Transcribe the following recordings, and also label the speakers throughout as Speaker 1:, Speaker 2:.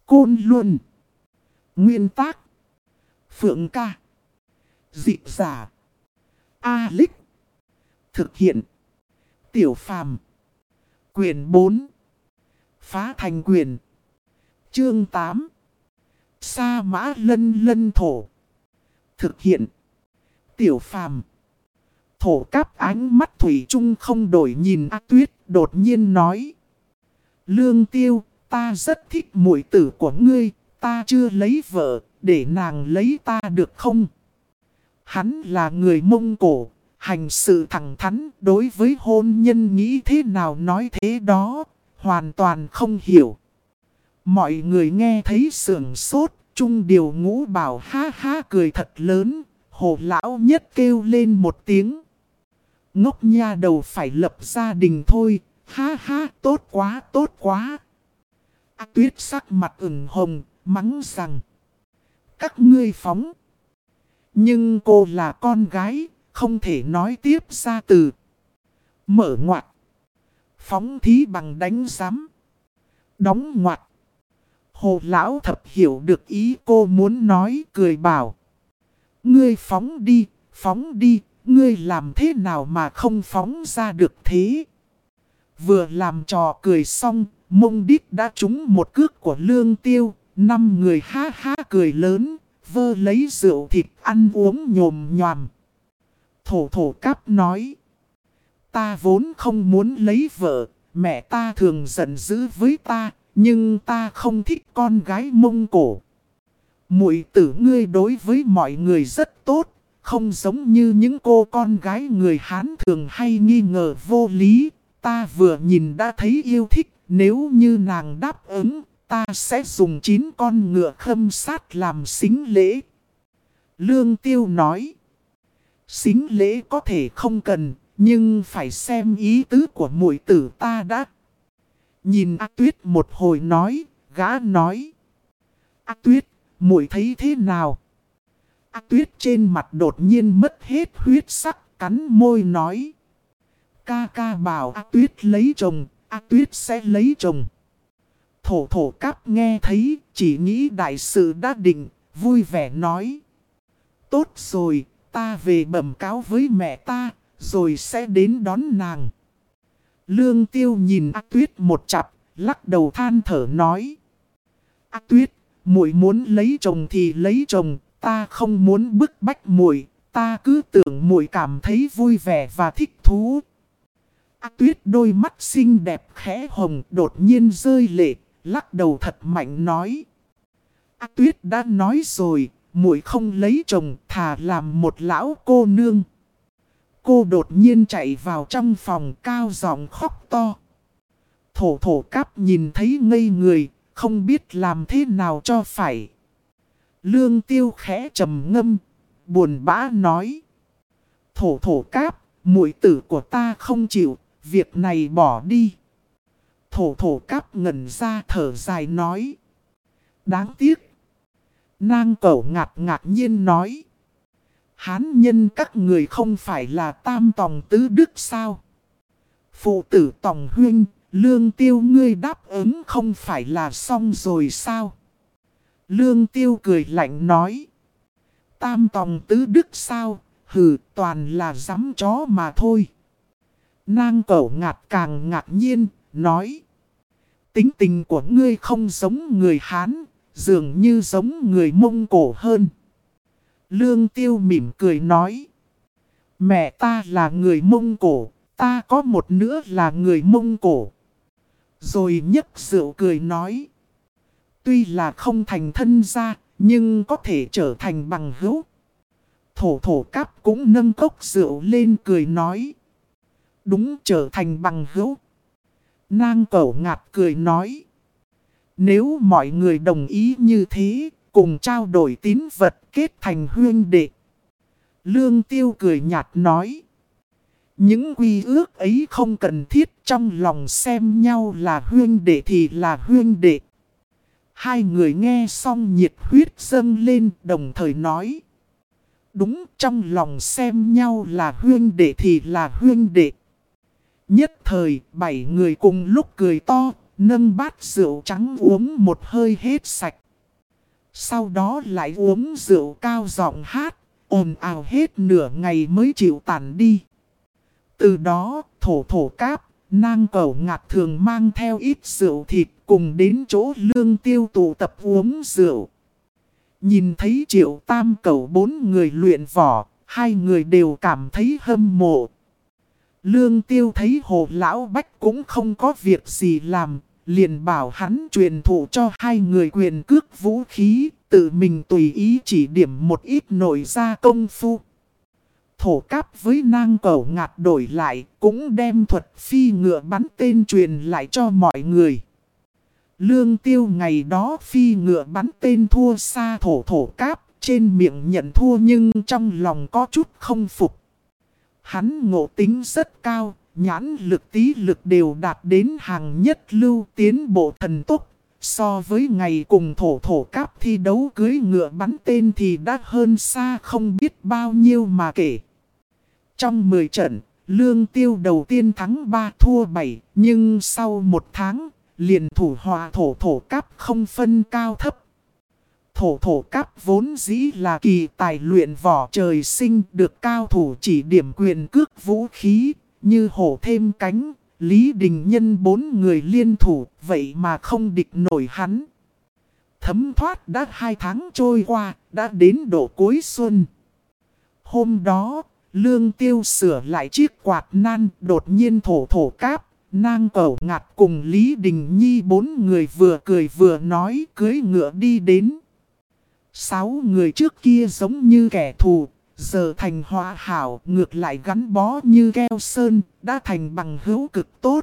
Speaker 1: Côn Luân. Nguyên tác. Phượng Ca. Dịch giả. A-Lích. Thực hiện. Tiểu Phàm. Quyển 4. Phá thành quyền. Chương 8. Sa mã lân lân thổ. Thực hiện. Tiểu Phàm. Thổ Cáp ánh mắt thủy chung không đổi nhìn A Tuyết, đột nhiên nói: Lương Tiêu, ta rất thích muội tử của ngươi, ta chưa lấy vợ, để nàng lấy ta được không? Hắn là người Mông Cổ, hành sự thẳng thắn, đối với hôn nhân nghĩ thế nào nói thế đó, hoàn toàn không hiểu. Mọi người nghe thấy sưởng sốt, Trung Điều Ngũ Bảo ha ha cười thật lớn, Hồ lão nhất kêu lên một tiếng: ngốc nha đầu phải lập gia đình thôi, ha ha, tốt quá, tốt quá. A Tuyết sắc mặt ửng hồng, mắng rằng: các ngươi phóng. Nhưng cô là con gái, không thể nói tiếp ra từ. Mở ngoặt. Phóng thí bằng đánh giám. Đóng ngoặt. Hồ lão thập hiểu được ý cô muốn nói, cười bảo: ngươi phóng đi, ngươi làm thế nào mà không phóng ra được thế? Vừa làm trò cười xong, Mông Đít đã trúng một cước của Lương Tiêu, 5 người ha ha cười lớn, vơ lấy rượu thịt ăn uống nhồm nhòm. Thổ Cáp nói: ta vốn không muốn lấy vợ, mẹ ta thường giận dữ với ta, nhưng ta không thích con gái Mông Cổ. Muội tử ngươi đối với mọi người rất tốt, không giống như những cô con gái người Hán thường hay nghi ngờ vô lý. Ta vừa nhìn đã thấy yêu thích, nếu như nàng đáp ứng, ta sẽ dùng 9 con ngựa khâm sát làm sính lễ. Lương Tiêu nói: sính lễ có thể không cần, nhưng phải xem ý tứ của muội tử ta đã. Nhìn A Tuyết một hồi nói, gã nói: A Tuyết, muội thấy thế nào? A Tuyết trên mặt đột nhiên mất hết huyết sắc, cắn môi nói: ca ca bảo A Tuyết lấy chồng, A Tuyết sẽ lấy chồng. Thổ Cáp nghe thấy, chỉ nghĩ đại sự đã định, vui vẻ nói: tốt rồi, ta về bẩm cáo với mẹ ta, rồi sẽ đến đón nàng. Lương Tiêu nhìn A Tuyết một chặp, lắc đầu than thở nói: A Tuyết, muội muốn lấy chồng thì lấy chồng, ta không muốn bức bách muội, ta cứ tưởng muội cảm thấy vui vẻ và thích thú. A Tuyết đôi mắt xinh đẹp khẽ hồng, đột nhiên rơi lệ, lắc đầu thật mạnh nói: A Tuyết đã nói rồi, muội không lấy chồng, thà làm một lão cô nương. Cô đột nhiên chạy vào trong phòng, cao giọng khóc to. Thổ Cáp nhìn thấy ngây người, không biết làm thế nào cho phải. Lương Tiêu khẽ trầm ngâm, buồn bã nói: Thổ Cáp, muội tử của ta không chịu, việc này bỏ đi. Thổ Cáp ngẩn ra thở dài nói: đáng tiếc. Nang Cẩu ngạc nhiên nói: Hán nhân các người không phải là tam tòng tứ đức sao? Phụ tử Tòng huynh, Lương Tiêu ngươi đáp ứng không phải là xong rồi sao? Lương Tiêu cười lạnh nói: tam tòng tứ đức sao? Hừ, toàn là giám chó mà thôi. Nang Cẩu càng ngạc nhiên, nói: tính tình của ngươi không giống người Hán, dường như giống người Mông Cổ hơn. Lương Tiêu mỉm cười nói: mẹ ta là người Mông Cổ, ta có một nữa là người Mông Cổ. Rồi nhấp rượu cười nói: tuy là không thành thân gia, nhưng có thể trở thành bằng hữu. Thổ Cáp cũng nâng cốc rượu lên cười nói: đúng, trở thành bằng hữu. Nang Cẩu cười nói: nếu mọi người đồng ý như thế, cùng trao đổi tín vật kết thành huynh đệ. Lương Tiêu cười nhạt nói: những quy ước ấy không cần thiết, trong lòng xem nhau là huynh đệ thì là huynh đệ. Hai người nghe xong nhiệt huyết dâng lên, đồng thời nói: đúng, trong lòng xem nhau là huynh đệ thì là huynh đệ. Nhất thời 7 người cùng lúc cười to, nâng bát rượu trắng uống một hơi hết sạch. Sau đó lại uống rượu cao giọng hát, ồn ào hết nửa ngày mới chịu tản đi. Từ đó, thổ thổ cáp, nang cẩu ngạt thường mang theo ít rượu thịt cùng đến chỗ Lương Tiêu tụ tập uống rượu. Nhìn thấy Triệu Tam Cẩu 4 người luyện võ, 2 người đều cảm thấy hâm mộ. Lương Tiêu thấy Hồ Lão Bách cũng không có việc gì làm, liền bảo hắn truyền thụ cho 2 người quyền cước vũ khí, tự mình tùy ý chỉ điểm một ít nội gia công phu. Thổ cáp với nang cẩu ngạt đổi lại, cũng đem thuật phi ngựa bắn tên truyền lại cho mọi người. Lương Tiêu ngày đó phi ngựa bắn tên thua xa thổ thổ cáp, trên miệng nhận thua nhưng trong lòng có chút không phục. Hắn ngộ tính rất cao, nhãn lực tí lực đều đạt đến hàng nhất lưu, tiến bộ thần tốc. So với ngày cùng thổ thổ cáp thi đấu cưới ngựa bắn tên thì đã hơn xa không biết bao nhiêu mà kể. Trong 10 trận, Lương Tiêu đầu tiên thắng 3 thua 7, nhưng sau 1 tháng, liền thủ hòa thổ thổ cáp không phân cao thấp. Thổ thổ cáp vốn dĩ là kỳ tài luyện võ trời sinh, được cao thủ chỉ điểm quyền cước vũ khí, như hổ thêm cánh, Lý Đình Nhân 4 người liên thủ, vậy mà không địch nổi hắn. Thấm thoát đã 2 tháng trôi qua, đã đến độ cuối xuân. Hôm đó, Lương Tiêu sửa lại chiếc quạt nan, đột nhiên thổ thổ cáp, nang cẩu ngạt cùng Lý Đình Nhi 4 người vừa cười vừa nói cưới ngựa đi đến. 6 người trước kia giống như kẻ thù, giờ thành hòa hảo, ngược lại gắn bó như keo sơn, đã thành bằng hữu cực tốt.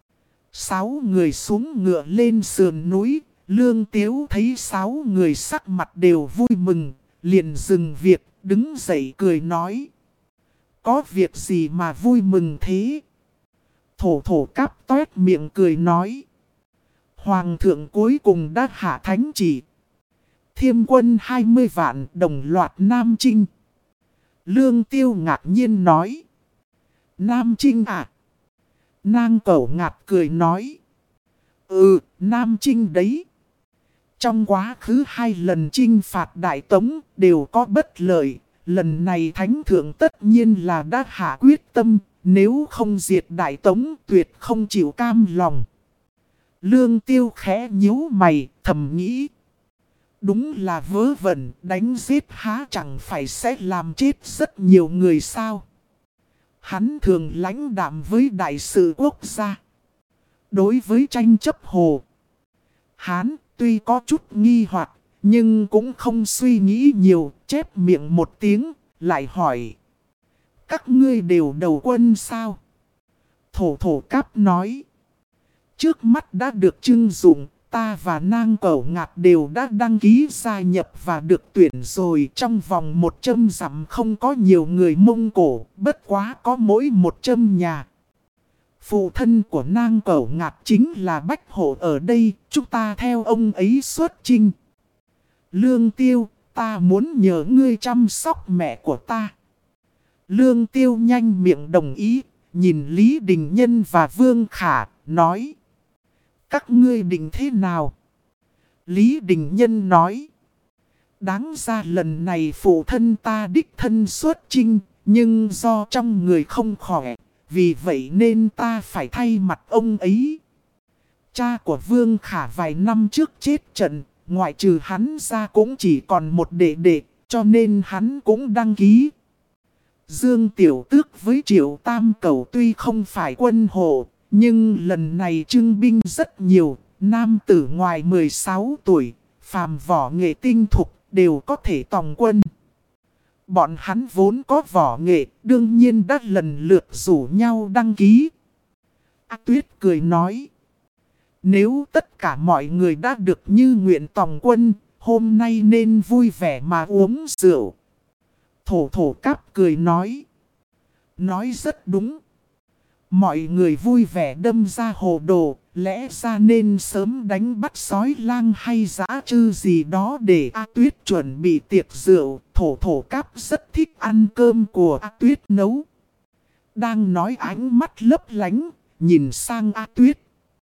Speaker 1: 6 người xuống ngựa lên sườn núi, Lương Tiếu thấy 6 người sắc mặt đều vui mừng, liền dừng việc, đứng dậy cười nói. Có việc gì mà vui mừng thế? Thổ thổ cáp toét miệng cười nói. Hoàng thượng cuối cùng đã hạ thánh chỉ. Thiêm quân 20 vạn đồng loạt Nam Trinh. Lương Tiêu ngạc nhiên nói. Nam Trinh à? Nang cẩu ngạt cười nói. Ừ, Nam Trinh đấy. Trong quá khứ 2 lần chinh phạt Đại Tống đều có bất lợi. Lần này Thánh Thượng tất nhiên là đã hạ quyết tâm. Nếu không diệt Đại Tống tuyệt không chịu cam lòng. Lương Tiêu khẽ nhíu mày thầm nghĩ. Đúng là vớ vẩn, đánh giết há chẳng phải sẽ làm chết rất nhiều người sao. Hắn thường lãnh đạm với đại sự quốc gia. Đối với tranh chấp Hồ Hán tuy có chút nghi hoặc, nhưng cũng không suy nghĩ nhiều, chép miệng một tiếng, lại hỏi. Các ngươi đều đầu quân sao? Thổ thổ cáp nói. Trước mắt đã được trưng dụng. Ta và nang cẩu ngạt đều đã đăng ký gia nhập và được tuyển rồi. Trong vòng 100 dặm không có nhiều người Mông Cổ, bất quá có mỗi 100 nhà. Phụ thân của nang cẩu ngạt chính là Bách Hộ ở đây, chúng ta theo ông ấy xuất chinh. Lương Tiêu, ta muốn nhờ ngươi chăm sóc mẹ của ta. Lương Tiêu nhanh miệng đồng ý, nhìn Lý Đình Nhân và Vương Khả, nói. Các ngươi định thế nào? Lý Đình Nhân nói. Đáng ra lần này phụ thân ta đích thân xuất chinh, nhưng do trong người không khỏe, vì vậy nên ta phải thay mặt ông ấy. Cha của Vương Khả vài năm trước chết trận, ngoại trừ hắn ra cũng chỉ còn một đệ đệ, cho nên hắn cũng đăng ký. Dương Tiểu Tước với Triệu Tam Cẩu tuy không phải quân hộ, nhưng lần này trưng binh rất nhiều, nam tử ngoài 16 tuổi, phàm võ nghệ tinh thục đều có thể tòng quân. Bọn hắn vốn có võ nghệ, đương nhiên đã lần lượt rủ nhau đăng ký. A Tuyết cười nói, nếu tất cả mọi người đã được như nguyện tòng quân, hôm nay nên vui vẻ mà uống rượu. Thổ thổ cáp cười nói, nói rất đúng. Mọi người vui vẻ đâm ra hồ đồ, lẽ ra nên sớm đánh bắt sói lang hay dã trư gì đó để A Tuyết chuẩn bị tiệc rượu. Thổ thổ cáp rất thích ăn cơm của A Tuyết nấu. Đang nói ánh mắt lấp lánh, nhìn sang A Tuyết.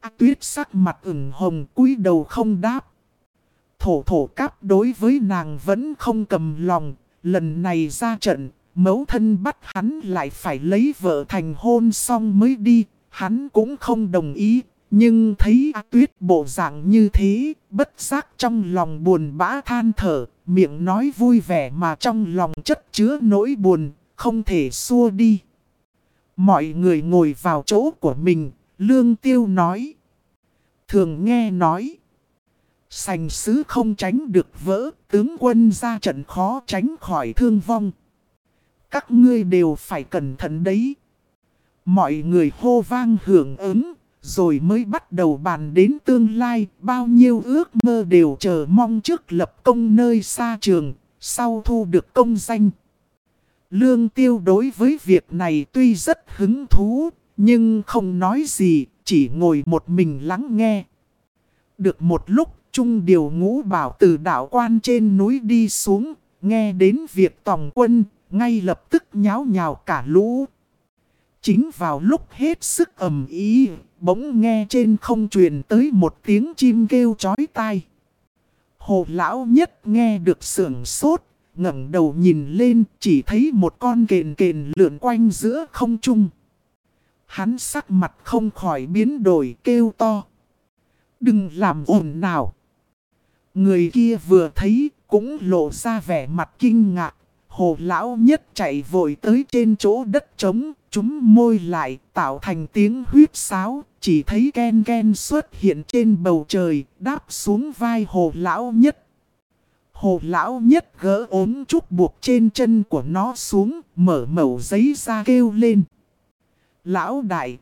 Speaker 1: Tuyết sắc mặt ửng hồng cúi đầu không đáp. Thổ thổ cáp đối với nàng vẫn không cầm lòng. Lần này ra trận, mẫu thân bắt hắn lại phải lấy vợ thành hôn xong mới đi. Hắn cũng không đồng ý. Nhưng thấy Tuyết bộ dạng như thế, bất giác trong lòng buồn bã than thở. Miệng nói vui vẻ mà trong lòng chất chứa nỗi buồn, không thể xua đi. Mọi người ngồi vào chỗ của mình, Lương Tiêu nói. Thường nghe nói, sành sứ không tránh được vỡ, tướng quân ra trận khó tránh khỏi thương vong. Các ngươi đều phải cẩn thận đấy. Mọi người hô vang hưởng ứng, rồi mới bắt đầu bàn đến tương lai. Bao nhiêu ước mơ đều chờ mong trước lập công nơi xa trường, sau thu được công danh. Lương Tiêu đối với việc này tuy rất hứng thú, nhưng không nói gì, chỉ ngồi một mình lắng nghe. Được một lúc, Trung Điều Ngũ Bảo từ đảo quan trên núi đi xuống, nghe đến việc tòng quân, ngay lập tức nháo nhào cả lũ. Chính vào lúc hết sức ầm ĩ, bỗng nghe trên không truyền tới một tiếng chim kêu chói tai. Hồ Lão Nhất nghe được sửng sốt, ngẩng đầu nhìn lên, chỉ thấy một con kền kền lượn quanh giữa không trung. Hắn sắc mặt không khỏi biến đổi, kêu to. Đừng làm ồn nào. Người kia vừa thấy cũng lộ ra vẻ mặt kinh ngạc. Hồ Lão Nhất chạy vội tới trên chỗ đất trống, chúm môi lại tạo thành tiếng huýt sáo. Chỉ thấy ken ken xuất hiện trên bầu trời, đáp xuống vai Hồ Lão Nhất. Hồ Lão Nhất gỡ ốm trúc buộc trên chân của nó xuống, mở mẩu giấy ra kêu lên. Lão đại,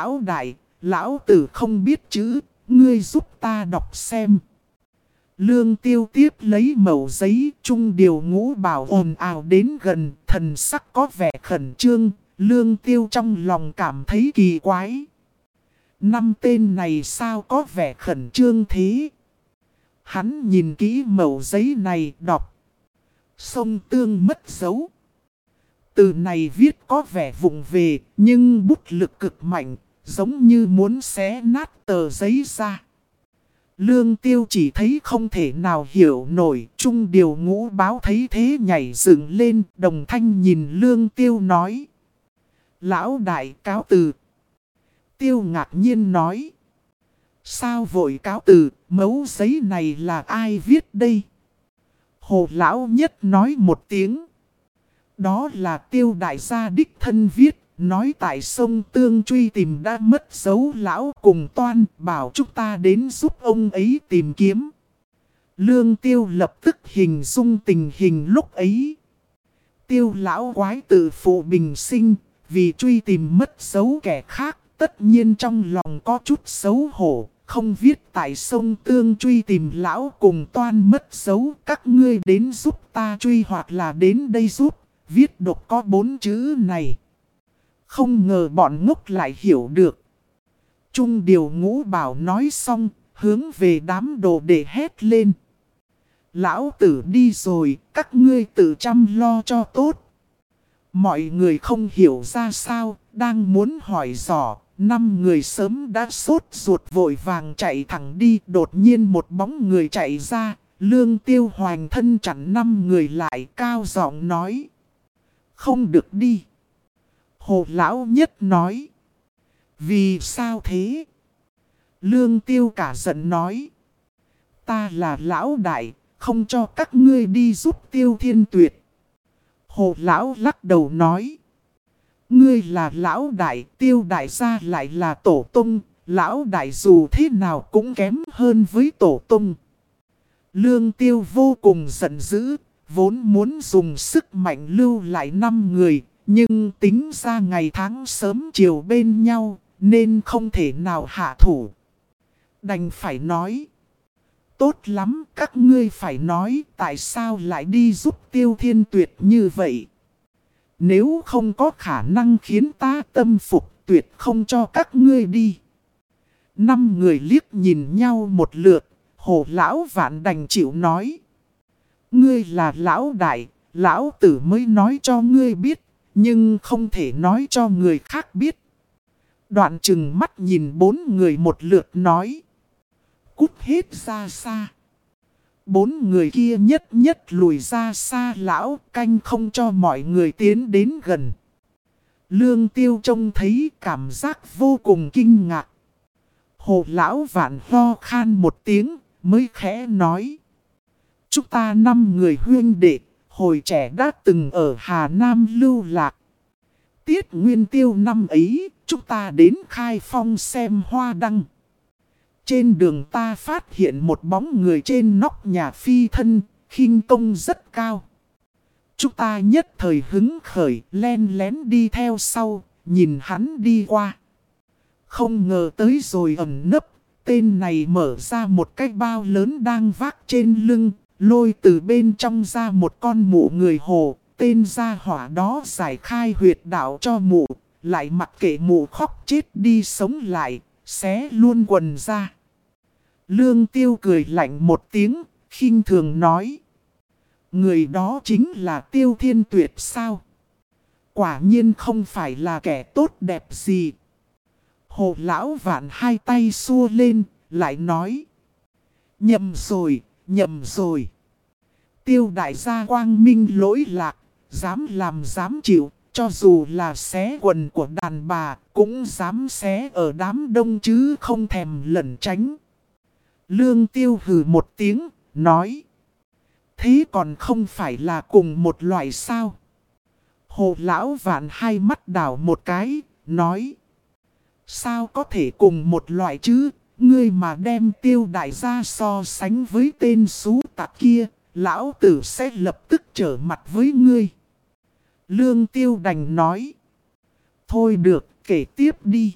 Speaker 1: lão tử không biết chữ, ngươi giúp ta đọc xem. Lương Tiêu tiếp lấy mẩu giấy, Trung Điều Ngũ Bảo ồn ào đến gần, thần sắc có vẻ khẩn trương. Lương Tiêu trong lòng cảm thấy kỳ quái. Năm tên này sao có vẻ khẩn trương thế? Hắn nhìn kỹ mẩu giấy này, đọc. Sông Tương mất dấu. Từ này viết có vẻ vụng về, nhưng bút lực cực mạnh, giống như muốn xé nát tờ giấy ra. Lương Tiêu chỉ thấy không thể nào hiểu nổi. Trung Điều Ngũ Báo thấy thế nhảy dựng lên, đồng thanh nhìn Lương Tiêu nói. Lão đại cáo từ. Tiêu ngạc nhiên nói. Sao vội cáo từ, mẩu giấy này là ai viết đây? Hồ Lão Nhất nói một tiếng. Đó là Tiêu đại gia đích thân viết, nói tại sông Tương truy tìm đã mất dấu lão cùng toan, bảo chúng ta đến giúp ông ấy tìm kiếm. Lương Tiêu lập tức hình dung tình hình lúc ấy. Tiêu lão quái tự phụ bình sinh, vì truy tìm mất dấu kẻ khác, tất nhiên trong lòng có chút xấu hổ. Không viết tại sông Tương truy tìm lão cùng toan mất dấu, các ngươi đến giúp ta truy hoặc là đến đây giúp, viết độc có 4 chữ này. Không ngờ bọn ngốc lại hiểu được. Trung Điều Ngũ Bảo nói xong, hướng về đám đồ để hét lên. Lão tử đi rồi, các ngươi tự chăm lo cho tốt. Mọi người không hiểu ra sao, đang muốn hỏi dò. 5 người sớm đã sốt ruột vội vàng chạy thẳng đi. Đột nhiên một bóng người chạy ra. Lương Tiêu hoành thân chặn 5 người lại, cao giọng nói. Không được đi. Hồ Lão Nhất nói. Vì sao thế? Lương Tiêu cả giận nói. Ta là lão đại, không cho các ngươi đi giúp Tiêu Thiên Tuyệt. Hồ Lão lắc đầu nói. Ngươi là lão đại, Tiêu đại gia lại là tổ tông, lão đại dù thế nào cũng kém hơn với tổ tông. Lương Tiêu vô cùng giận dữ, vốn muốn dùng sức mạnh lưu lại 5 người, nhưng tính ra ngày tháng sớm chiều bên nhau, nên không thể nào hạ thủ. Đành phải nói. Tốt lắm, các ngươi phải nói tại sao lại đi giúp Tiêu Thiên Tuyệt như vậy. Nếu không có khả năng khiến ta tâm phục, tuyệt không cho các ngươi đi. 5 người liếc nhìn nhau một lượt, Hồ Lão Vạn đành chịu nói. Ngươi là lão đại, lão tử mới nói cho ngươi biết, nhưng không thể nói cho người khác biết. Đoạn trừng mắt nhìn 4 người một lượt nói. Cút hết ra xa. 4 người kia nhất nhất lùi ra xa lão, canh không cho mọi người tiến đến gần. Lương Tiêu trông thấy cảm giác vô cùng kinh ngạc. Hồ lão vạn ho khan một tiếng, mới khẽ nói. Chúng ta 5 người huynh đệ, hồi trẻ đã từng ở Hà Nam lưu lạc. Tiết Nguyên Tiêu năm ấy, chúng ta đến Khai Phong xem hoa đăng. Trên đường ta phát hiện một bóng người trên nóc nhà phi thân, khinh công rất cao. Chúng ta nhất thời hứng khởi, len lén đi theo sau, nhìn hắn đi qua. Không ngờ tới rồi ẩn nấp, tên này mở ra một cái bao lớn đang vác trên lưng, lôi từ bên trong ra một con mụ người hồ. Tên gia hỏa đó giải khai huyệt đạo cho mụ, lại mặc kệ mụ khóc chết đi sống lại, xé luôn quần ra. Lương Tiêu cười lạnh một tiếng, khinh thường nói. Người đó chính là Tiêu Thiên Tuyệt sao? Quả nhiên không phải là kẻ tốt đẹp gì. Hồ lão vạn hai tay xua lên, lại nói. Nhầm rồi, nhầm rồi. Tiêu đại gia quang minh lỗi lạc, dám làm dám chịu, cho dù là xé quần của đàn bà, cũng dám xé ở đám đông chứ không thèm lẩn tránh. Lương Tiêu hừ một tiếng, nói. Thế còn không phải là cùng một loại sao? Hồ lão vạn hai mắt đảo một cái, nói. Sao có thể cùng một loại chứ? Ngươi mà đem Tiêu đại gia so sánh với tên xú tặc kia, lão tử sẽ lập tức trở mặt với ngươi. Lương Tiêu đành nói. Thôi được, kể tiếp đi.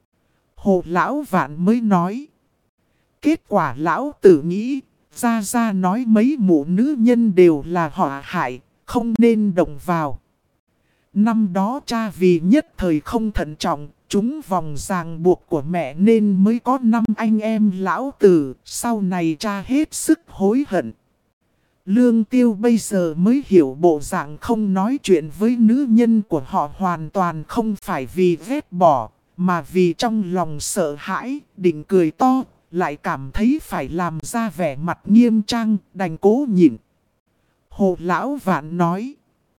Speaker 1: Hồ lão vạn mới nói. Kết quả lão tử nghĩ, ra nói mấy mụ nữ nhân đều là họa hại, không nên động vào. Năm đó cha vì nhất thời không thận trọng, chúng vòng ràng buộc của mẹ nên mới có 5 anh em lão tử, sau này cha hết sức hối hận. Lương Tiêu bây giờ mới hiểu bộ dạng không nói chuyện với nữ nhân của họ hoàn toàn không phải vì ghét bỏ, mà vì trong lòng sợ hãi, định cười to, lại cảm thấy phải làm ra vẻ mặt nghiêm trang, đành cố nhịn. Hồ lão vạn nói.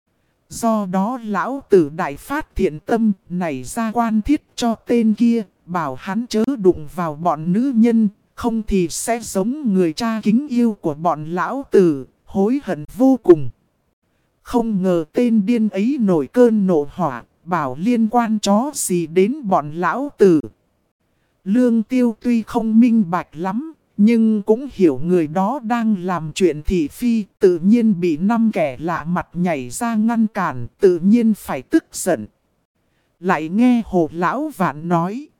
Speaker 1: Do đó lão tử đại phát thiện tâm, nảy ra quan thiết cho tên kia, bảo hắn chớ đụng vào bọn nữ nhân, không thì sẽ giống người cha kính yêu của bọn lão tử, hối hận vô cùng. Không ngờ tên điên ấy nổi cơn nộ hỏa, bảo liên quan chó gì đến bọn lão tử. Lương Tiêu tuy không minh bạch lắm, nhưng cũng hiểu người đó đang làm chuyện thị phi, tự nhiên bị 5 kẻ lạ mặt nhảy ra ngăn cản, tự nhiên phải tức giận. Lại nghe Hồ lão vạn nói.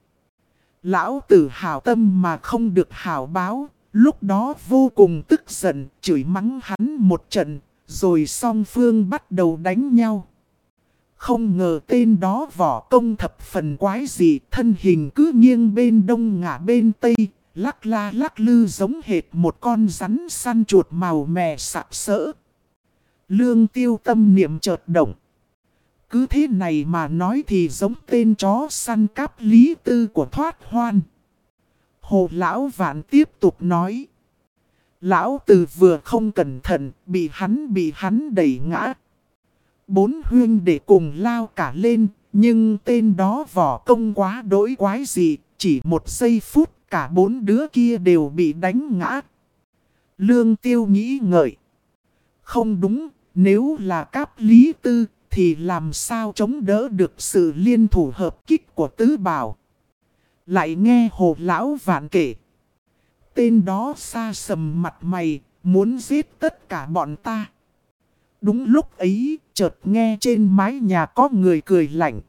Speaker 1: Lão tử hảo tâm mà không được hảo báo, lúc đó vô cùng tức giận, chửi mắng hắn một trận, rồi song phương bắt đầu đánh nhau. Không ngờ tên đó võ công thập phần quái dị, thân hình cứ nghiêng bên đông ngả bên tây, lắc la lắc lư giống hệt một con rắn săn chuột màu mè sặc sỡ. Lương Tiêu tâm niệm chợt động. Cứ thế này mà nói thì giống tên chó săn cáp Lý Tư của Thoát Hoan. Hồ lão vạn tiếp tục nói. Lão tử vừa không cẩn thận, bị hắn đẩy ngã. 4 huynh để cùng lao cả lên, nhưng tên đó võ công quá đỗi quái dị, chỉ 1 giây phút cả 4 đứa kia đều bị đánh ngã. Lương Tiêu nghĩ ngợi. Không đúng, nếu là cáp Lý Tư thì làm sao chống đỡ được sự liên thủ hợp kích của Tứ Bảo. Lại nghe Hồ lão vạn kể. Tên đó xa sầm mặt mày, muốn giết tất cả bọn ta. Đúng lúc ấy, chợt nghe trên mái nhà có người cười lạnh.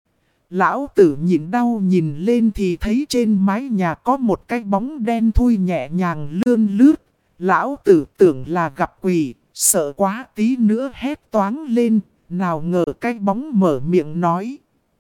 Speaker 1: Lão tử nhìn đau nhìn lên thì thấy trên mái nhà có một cái bóng đen thui nhẹ nhàng lươn lướt. Lão tử tưởng là gặp quỷ, sợ quá tí nữa hét toáng lên, nào ngờ cái bóng mở miệng nói.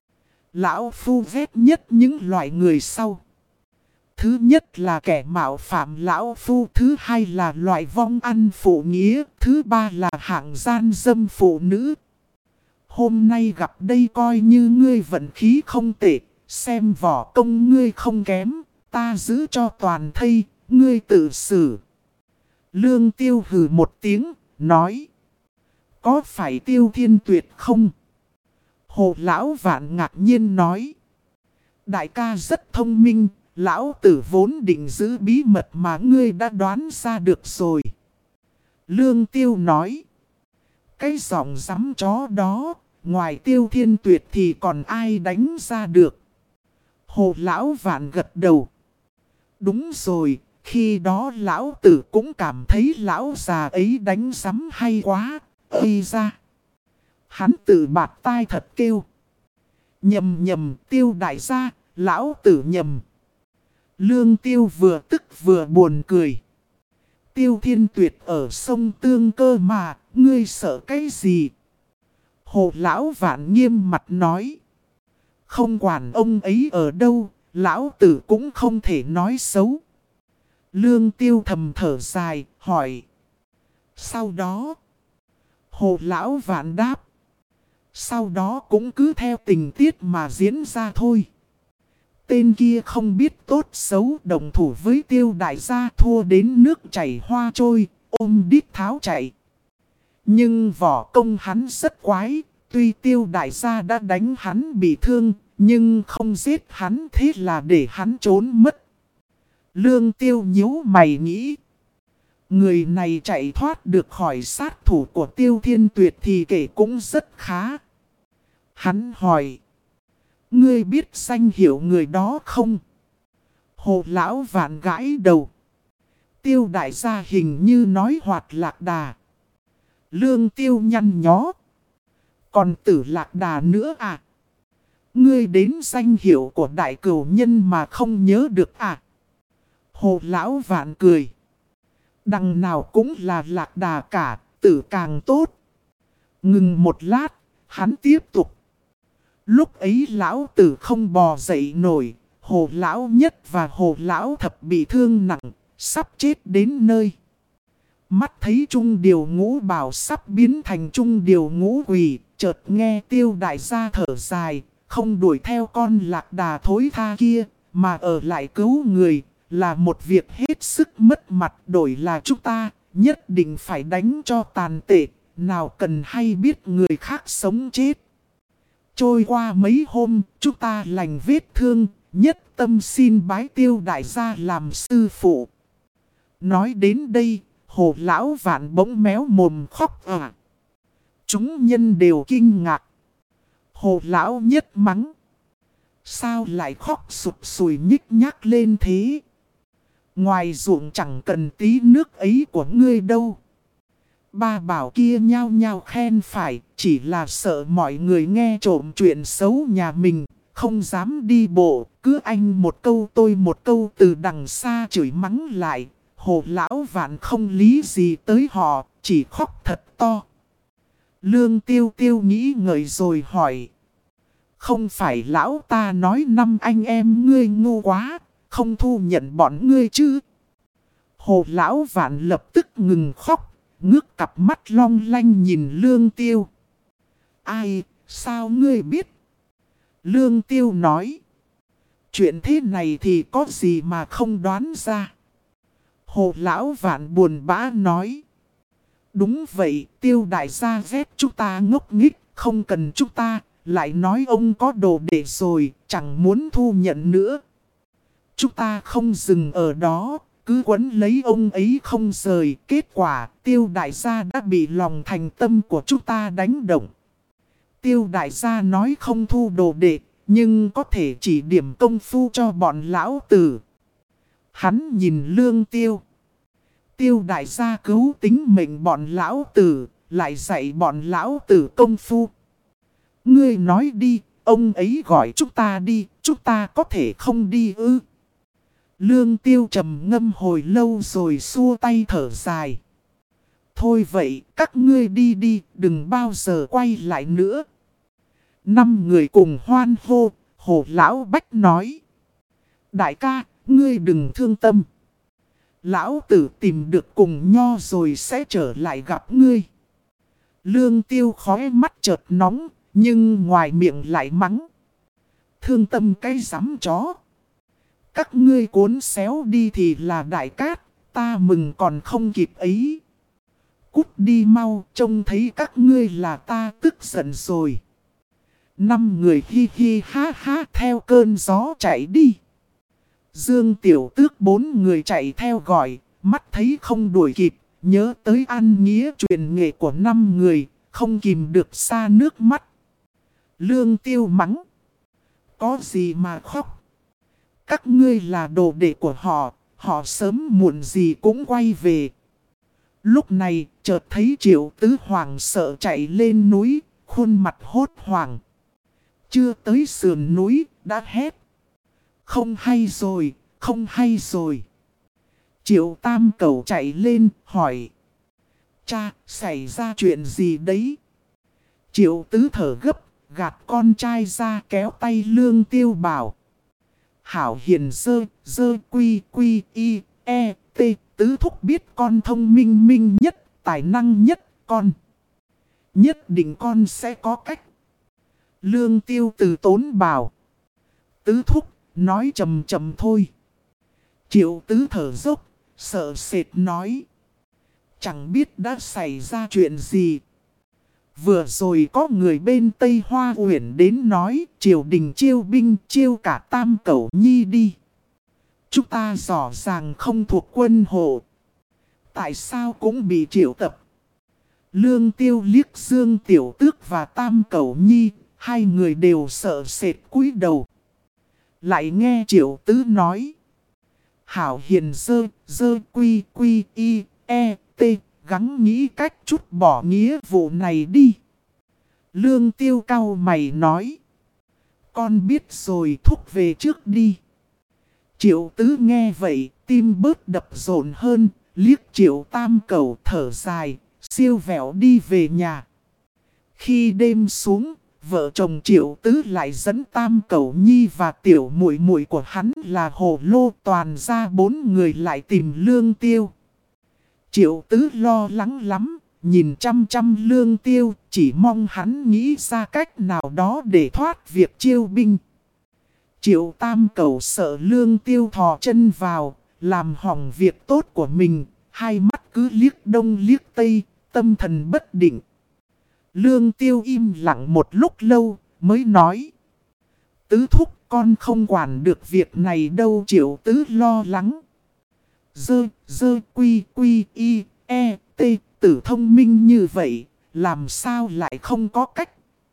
Speaker 1: Lão phu ghét nhất những loại người sau. Thứ nhất là kẻ mạo phạm lão phu, thứ hai là loại vong ăn phụ nghĩa, thứ ba là hạng gian dâm phụ nữ. Hôm nay gặp đây coi như ngươi vận khí không tệ, xem võ công ngươi không kém, ta giữ cho toàn thây, ngươi tự xử. Lương Tiêu hừ một tiếng, nói. Có phải Tiêu Thiên Tuyệt không? Hồ Lão Vạn ngạc nhiên nói. Đại ca rất thông minh, lão tử vốn định giữ bí mật mà ngươi đã đoán ra được rồi. Lương Tiêu nói. Cái giọng rắm chó đó, ngoài Tiêu Thiên Tuyệt thì còn ai đánh ra được? Hồ Lão Vạn gật đầu. Đúng rồi, khi đó lão tử cũng cảm thấy lão già ấy đánh rắm hay quá. Ây ra! Hắn tự bạt tai thật kêu. Nhầm Tiêu đại gia, lão tử nhầm. Lương Tiêu vừa tức vừa buồn cười. Tiêu Thiên Tuyệt ở sông Tương Cơ mà, ngươi sợ cái gì? Hồ Lão Vạn nghiêm mặt nói. Không quản ông ấy ở đâu, lão tử cũng không thể nói xấu. Lương Tiêu thầm thở dài, hỏi. Sau đó, Hồ Lão Vạn đáp. Sau đó cũng cứ theo tình tiết mà diễn ra thôi. Tên kia không biết tốt xấu, đồng thủ với Tiêu đại gia thua đến nước chảy hoa trôi, ôm đít tháo chạy. Nhưng võ công hắn rất quái, tuy Tiêu đại gia đã đánh hắn bị thương, nhưng không giết hắn, thế là để hắn trốn mất. Lương Tiêu nhíu mày nghĩ. Người này chạy thoát được khỏi sát thủ của Tiêu Thiên Tuyệt thì kể cũng rất khá. Hắn hỏi. Ngươi biết danh hiệu người đó không? Hồ Lão Vạn gãi đầu. Tiêu đại gia hình như nói Hoạt Lạc Đà. Lương Tiêu nhăn nhó. Còn Tử Lạc Đà nữa à? Ngươi đến danh hiệu của đại cửu nhân mà không nhớ được à? Hồ Lão Vạn cười. Đằng nào cũng là Lạc Đà cả, tử càng tốt. Ngừng một lát, hắn tiếp tục. Lúc ấy lão tử không bò dậy nổi, Hồ Lão Nhất và Hồ Lão Thập bị thương nặng, sắp chết đến nơi. Mắt thấy Trung Điều Ngũ Bảo sắp biến thành Trung Điều Ngũ Quỷ, chợt nghe Tiêu đại gia thở dài, không đuổi theo con Lạc Đà thối tha kia, mà ở lại cứu người, là một việc hết sức mất mặt. Đổi là chúng ta, nhất định phải đánh cho tàn tệ, nào cần hay biết người khác sống chết. Trôi qua mấy hôm, chúng ta lành vết thương, nhất tâm xin bái Tiêu đại gia làm sư phụ. Nói đến đây, Hồ Lão Vạn bỗng méo mồm khóc à. Chúng nhân đều kinh ngạc. Hồ Lão Nhất mắng. Sao lại khóc sụp sùi nhích nhác lên thế? Ngoài ruộng chẳng cần tí nước ấy của ngươi đâu. Ba bảo kia nhao nhao khen phải, chỉ là sợ mọi người nghe trộm chuyện xấu nhà mình, không dám đi bộ, cứ anh một câu tôi một câu từ đằng xa chửi mắng lại. Hồ Lão Vạn không lý gì tới họ, chỉ khóc thật to. Lương Tiêu Tiêu nghĩ ngợi rồi hỏi. Không phải lão ta nói năm anh em ngươi ngu quá, không thu nhận bọn ngươi chứ? Hồ Lão Vạn lập tức ngừng khóc, ngước cặp mắt long lanh nhìn Lương Tiêu. Ai, sao ngươi biết? Lương Tiêu nói. Chuyện thế này thì có gì mà không đoán ra? Hồ Lão Vạn buồn bã nói. Đúng vậy, Tiêu đại gia ghét chúng ta ngốc nghếch, không cần chúng ta, lại nói ông có đồ đệ rồi, chẳng muốn thu nhận nữa. Chúng ta không dừng ở đó, cứ quấn lấy ông ấy không rời. Kết quả, Tiêu đại gia đã bị lòng thành tâm của chúng ta đánh động. Tiêu đại gia nói không thu đồ đệ, nhưng có thể chỉ điểm công phu cho bọn lão tử. Hắn nhìn Lương Tiêu. Tiêu đại gia cứu tính mệnh bọn lão tử, lại dạy bọn lão tử công phu. Ngươi nói đi, ông ấy gọi chúng ta đi, chúng ta có thể không đi ư? Lương Tiêu trầm ngâm hồi lâu rồi xua tay thở dài. Thôi vậy, các ngươi đi đi, đừng bao giờ quay lại nữa. 5 người cùng hoan hô, Hồ Lão Bách nói. Đại ca, ngươi đừng thương tâm. Lão tử tìm được cùng nho rồi sẽ trở lại gặp ngươi. Lương Tiêu khóe mắt chợt nóng, nhưng ngoài miệng lại mắng. Thương tâm cái giám chó. Các ngươi cuốn xéo đi thì là đại cát, ta mừng còn không kịp ấy. Cút đi mau, trông thấy các ngươi là ta tức giận rồi. 5 người hi hi ha ha theo cơn gió chạy đi. Dương Tiểu Tước 4 người chạy theo gọi, mắt thấy không đuổi kịp, nhớ tới ăn nghĩa truyền nghệ của 5 người, không kìm được xa nước mắt. Lương Tiêu mắng. Có gì mà khóc? Các ngươi là đồ đệ của họ, họ sớm muộn gì cũng quay về. Lúc này, chợt thấy Triệu Tứ Hoàng sợ chạy lên núi, khuôn mặt hốt hoảng. Chưa tới sườn núi, đã hét. Không hay rồi, không hay rồi. Triệu Tam Cẩu chạy lên, hỏi. Cha, xảy ra chuyện gì đấy? Triệu Tứ thở gấp, gạt con trai ra kéo tay Lương Tiêu bảo. Hảo hiền dơ quy quy y e t. Tứ thúc biết con thông minh minh nhất, tài năng nhất con. Nhất định con sẽ có cách. Lương Tiêu từ tốn bảo. Tứ thúc, nói chậm chậm thôi. Triệu Tứ thở dốc, sợ sệt nói. Chẳng biết đã xảy ra chuyện gì. Vừa rồi có người bên Tây Hoa Uyển đến nói triều đình chiêu binh chiêu cả Tam Cẩu Nhi đi. Chúng ta rõ ràng không thuộc quân hộ. Tại sao cũng bị triệu tập? Lương Tiêu liếc Dương Tiểu Tước và Tam Cẩu Nhi, hai người đều sợ sệt cúi đầu. Lại nghe Triệu Tứ nói. Hảo hiền dơ quy quy y e t. Gắng nghĩ cách chút bỏ nghĩa vụ này đi. Lương Tiêu cau mày nói. Con biết rồi, thúc về trước đi. Triệu Tứ nghe vậy, tim bớt đập rộn hơn, liếc Triệu Tam Cẩu thở dài, siêu vẹo đi về nhà. Khi đêm xuống, vợ chồng Triệu Tứ lại dẫn Tam Cẩu Nhi và tiểu muội muội của hắn là Hồ Lô toàn ra 4 người lại tìm Lương Tiêu. Triệu Tứ lo lắng lắm, nhìn chăm chăm Lương Tiêu, chỉ mong hắn nghĩ ra cách nào đó để thoát việc chiêu binh. Triệu Tam Cẩu sợ Lương Tiêu thò chân vào, làm hỏng việc tốt của mình, hai mắt cứ liếc đông liếc tây, tâm thần bất định. Lương Tiêu im lặng một lúc lâu, mới nói. Tứ thúc, con không quản được việc này đâu. Triệu Tứ lo lắng. Dơ quy quy y e t. Tử thông minh như vậy, làm sao lại không có cách?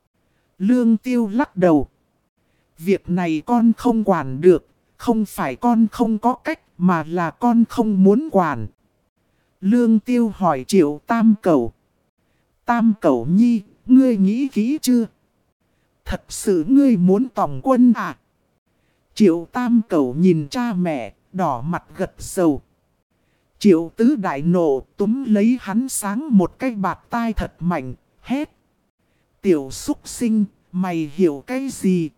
Speaker 1: Lương Tiêu lắc đầu. Việc này con không quản được, không phải con không có cách mà là con không muốn quản. Lương Tiêu hỏi Triệu Tam Cẩu. Tam Cẩu Nhi, ngươi nghĩ kỹ chưa? Thật sự ngươi muốn tòng quân à? Triệu Tam Cẩu nhìn cha mẹ, đỏ mặt gật dầu. Triệu Tứ đại nộ túm lấy hắn sáng một cái bạt tai thật mạnh, hét. Tiểu súc sinh, mày hiểu cái gì?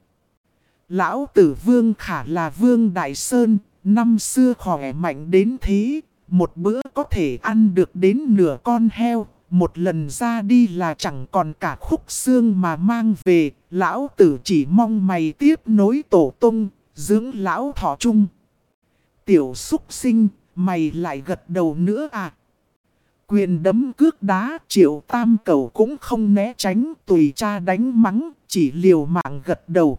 Speaker 1: Lão tử Vương Khả là Vương Đại Sơn, năm xưa khỏe mạnh đến thế, một bữa có thể ăn được đến nửa con heo, một lần ra đi là chẳng còn cả khúc xương mà mang về, lão tử chỉ mong mày tiếp nối tổ tông, dưỡng lão thọ chung. Tiểu súc sinh, mày lại gật đầu nữa à? Quyền đấm cước đá, Triệu Tam Cẩu cũng không né tránh, tùy cha đánh mắng, chỉ liều mạng gật đầu.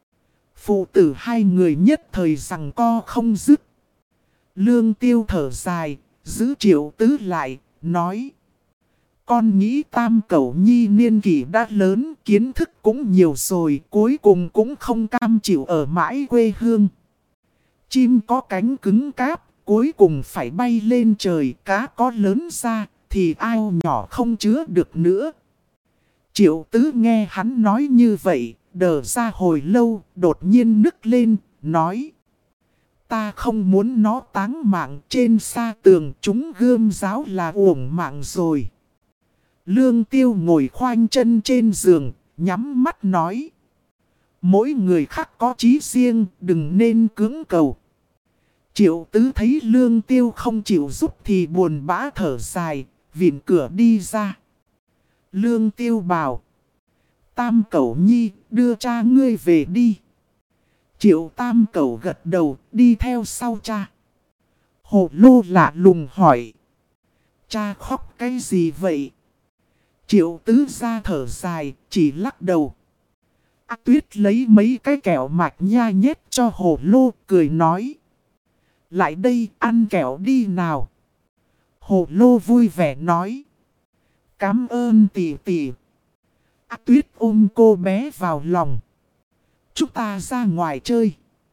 Speaker 1: Phụ tử hai người nhất thời giằng co không dứt. Lương Tiêu thở dài, giữ Triệu Tứ lại, nói. Con nghĩ Tam Cẩu Nhi niên kỷ đã lớn, kiến thức cũng nhiều rồi, cuối cùng cũng không cam chịu ở mãi quê hương. Chim có cánh cứng cáp, cuối cùng phải bay lên trời, cá có lớn ra, thì ao nhỏ không chứa được nữa. Triệu Tứ nghe hắn nói như vậy, đờ ra hồi lâu, đột nhiên nức lên, nói. Ta không muốn nó táng mạng, trên xa tường chúng gươm giáo là uổng mạng rồi. Lương Tiêu ngồi khoanh chân trên giường, nhắm mắt nói. Mỗi người khác có chí riêng, đừng nên cưỡng cầu. Triệu Tứ thấy Lương Tiêu không chịu giúp thì buồn bã thở dài, vịn cửa đi ra. Lương Tiêu bảo. Tam Cẩu Nhi, đưa cha ngươi về đi. Triệu Tam Cẩu gật đầu đi theo sau cha. Hồ Lô lạ lùng hỏi. Cha khóc cái gì vậy? Triệu Tứ Gia thở dài, chỉ lắc đầu. Tuyết lấy mấy cái kẹo mạch nha nhét cho Hồ Lô, cười nói. Lại đây ăn kẹo đi nào. Hồ Lô vui vẻ nói. Cảm ơn tỷ tỷ. Tuyết ôm cô bé vào lòng. Chúng ta ra ngoài chơi.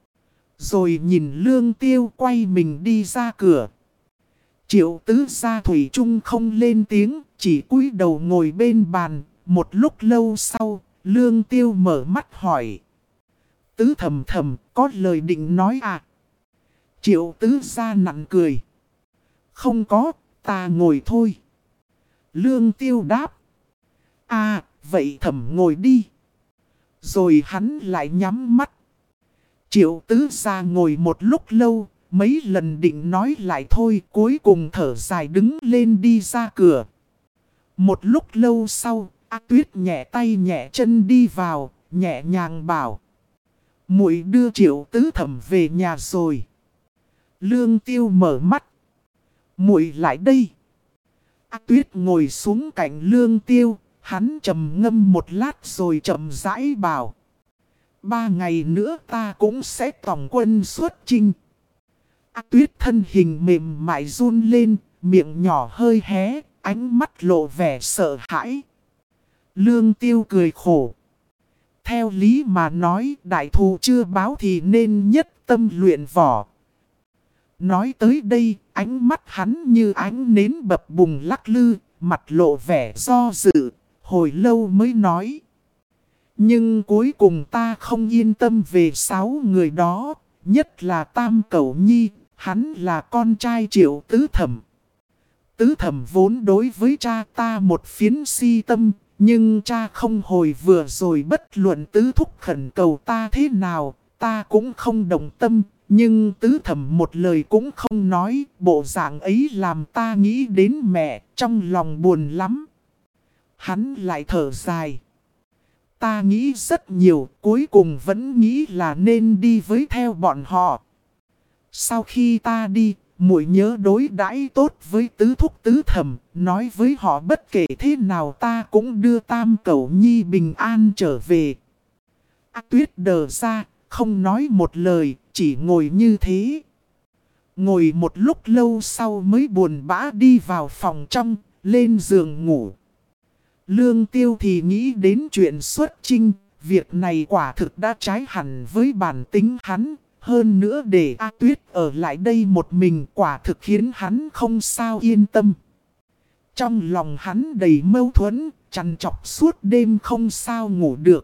Speaker 1: Rồi nhìn Lương Tiêu quay mình đi ra cửa. Triệu Tứ Gia thủy chung không lên tiếng, chỉ cúi đầu ngồi bên bàn. Một lúc lâu sau, Lương Tiêu mở mắt hỏi. Tứ thầm thầm, có lời định nói à? Triệu Tứ Gia nặn cười. Không có, ta ngồi thôi. Lương Tiêu đáp. À, vậy thầm ngồi đi. Rồi hắn lại nhắm mắt. Triệu Tứ Gia ngồi một lúc lâu, mấy lần định nói lại thôi, cuối cùng thở dài đứng lên đi ra cửa. Một lúc lâu sau, Tuyết nhẹ tay nhẹ chân đi vào, nhẹ nhàng bảo. Muội đưa Triệu Tứ Thẩm về nhà rồi. Lương Tiêu mở mắt. Muội lại đây. Tuyết ngồi xuống cạnh Lương Tiêu, hắn trầm ngâm một lát rồi chậm rãi bảo. 3 ngày nữa ta cũng sẽ tổng quân xuất chinh. Tuyết thân hình mềm mại run lên, miệng nhỏ hơi hé, ánh mắt lộ vẻ sợ hãi. Lương Tiêu cười khổ. Theo lý mà nói, đại thù chưa báo thì nên nhất tâm luyện võ. Nói tới đây, ánh mắt hắn như ánh nến bập bùng lắc lư, mặt lộ vẻ do dự, hồi lâu mới nói. Nhưng cuối cùng ta không yên tâm về 6 người đó, nhất là Tam Cẩu Nhi, hắn là con trai Triệu Tứ Thẩm. Tứ Thẩm vốn đối với cha ta một phiến si tâm, nhưng cha không hồi vừa rồi bất luận Tứ Thúc khẩn cầu ta thế nào, ta cũng không đồng tâm. Nhưng Tứ Thẩm một lời cũng không nói, bộ dạng ấy làm ta nghĩ đến mẹ, trong lòng buồn lắm. Hắn lại thở dài. Ta nghĩ rất nhiều, cuối cùng vẫn nghĩ là nên đi với theo bọn họ. Sau khi ta đi, muội nhớ đối đãi tốt với Tứ Thúc Tứ Thẩm, nói với họ bất kể thế nào ta cũng đưa Tam Cẩu Nhi bình an trở về. Tuyết đờ ra, không nói một lời, chỉ ngồi như thế. Ngồi một lúc lâu sau mới buồn bã đi vào phòng trong, lên giường ngủ. Lương Tiêu thì nghĩ đến chuyện xuất chinh, việc này quả thực đã trái hẳn với bản tính hắn. Hơn nữa để Tuyết ở lại đây một mình quả thực khiến hắn không sao yên tâm. Trong lòng hắn đầy mâu thuẫn, trằn trọc suốt đêm không sao ngủ được.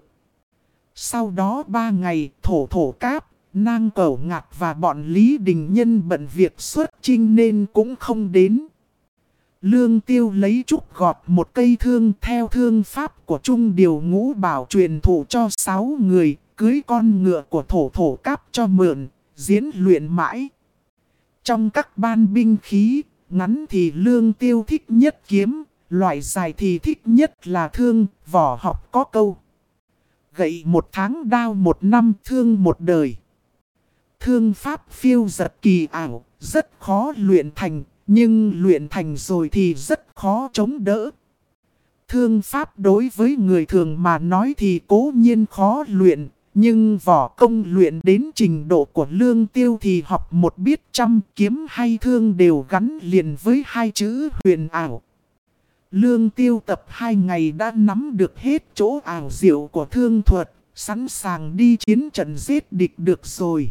Speaker 1: Sau đó 3 ngày, Thổ Cáp, Nang Cẩu Ngạc và bọn Lý Đình Nhân bận việc xuất chinh nên cũng không đến. Lương Tiêu lấy trúc gọt một cây thương theo thương pháp của Trung Điều Ngũ Bảo truyền thụ cho 6 người, cưới con ngựa của Thổ Cáp cho mượn, diễn luyện mãi. Trong các ban binh khí, ngắn thì Lương Tiêu thích nhất kiếm, loại dài thì thích nhất là thương, võ học có câu. Gậy 1 tháng đao 1 năm thương 1 đời. Thương pháp phiêu giật kỳ ảo, rất khó luyện thành, nhưng luyện thành rồi thì rất khó chống đỡ. Thương pháp đối với người thường mà nói thì cố nhiên khó luyện, nhưng võ công luyện đến trình độ của Lương Tiêu thì học một biết trăm, kiếm hay thương đều gắn liền với 2 chữ huyền ảo. Lương Tiêu tập 2 ngày đã nắm được hết chỗ ảo diệu của thương thuật, sẵn sàng đi chiến trận giết địch được rồi.